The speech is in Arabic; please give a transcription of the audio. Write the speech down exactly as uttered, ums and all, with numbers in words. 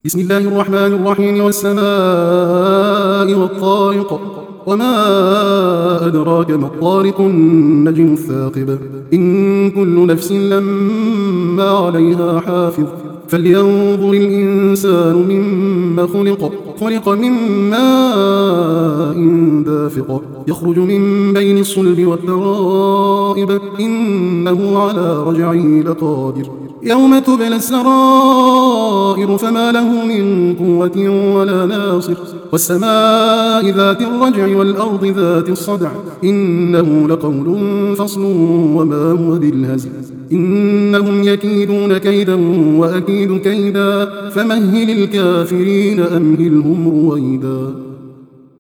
بسم الله الرحمن الرحيم والسماء والطارق وما أدراك ما الطارق النجم الثاقب إن كل نفس لما عليها حافظ فلينظر الإنسان مما خلق خلق من ماء دافق يخرج من بين الصلب والترائب إنه على رجعه لقادر يوم تبلى السرائر فما له من قوة ولا ناصر والسماء ذات الرجع والأرض ذات الصدع إنه لقول فصل وما هو بالهزل إنهم يكيدون كيدا وأكيد كيدا فمهل الكافرين أمهلهم رويدا.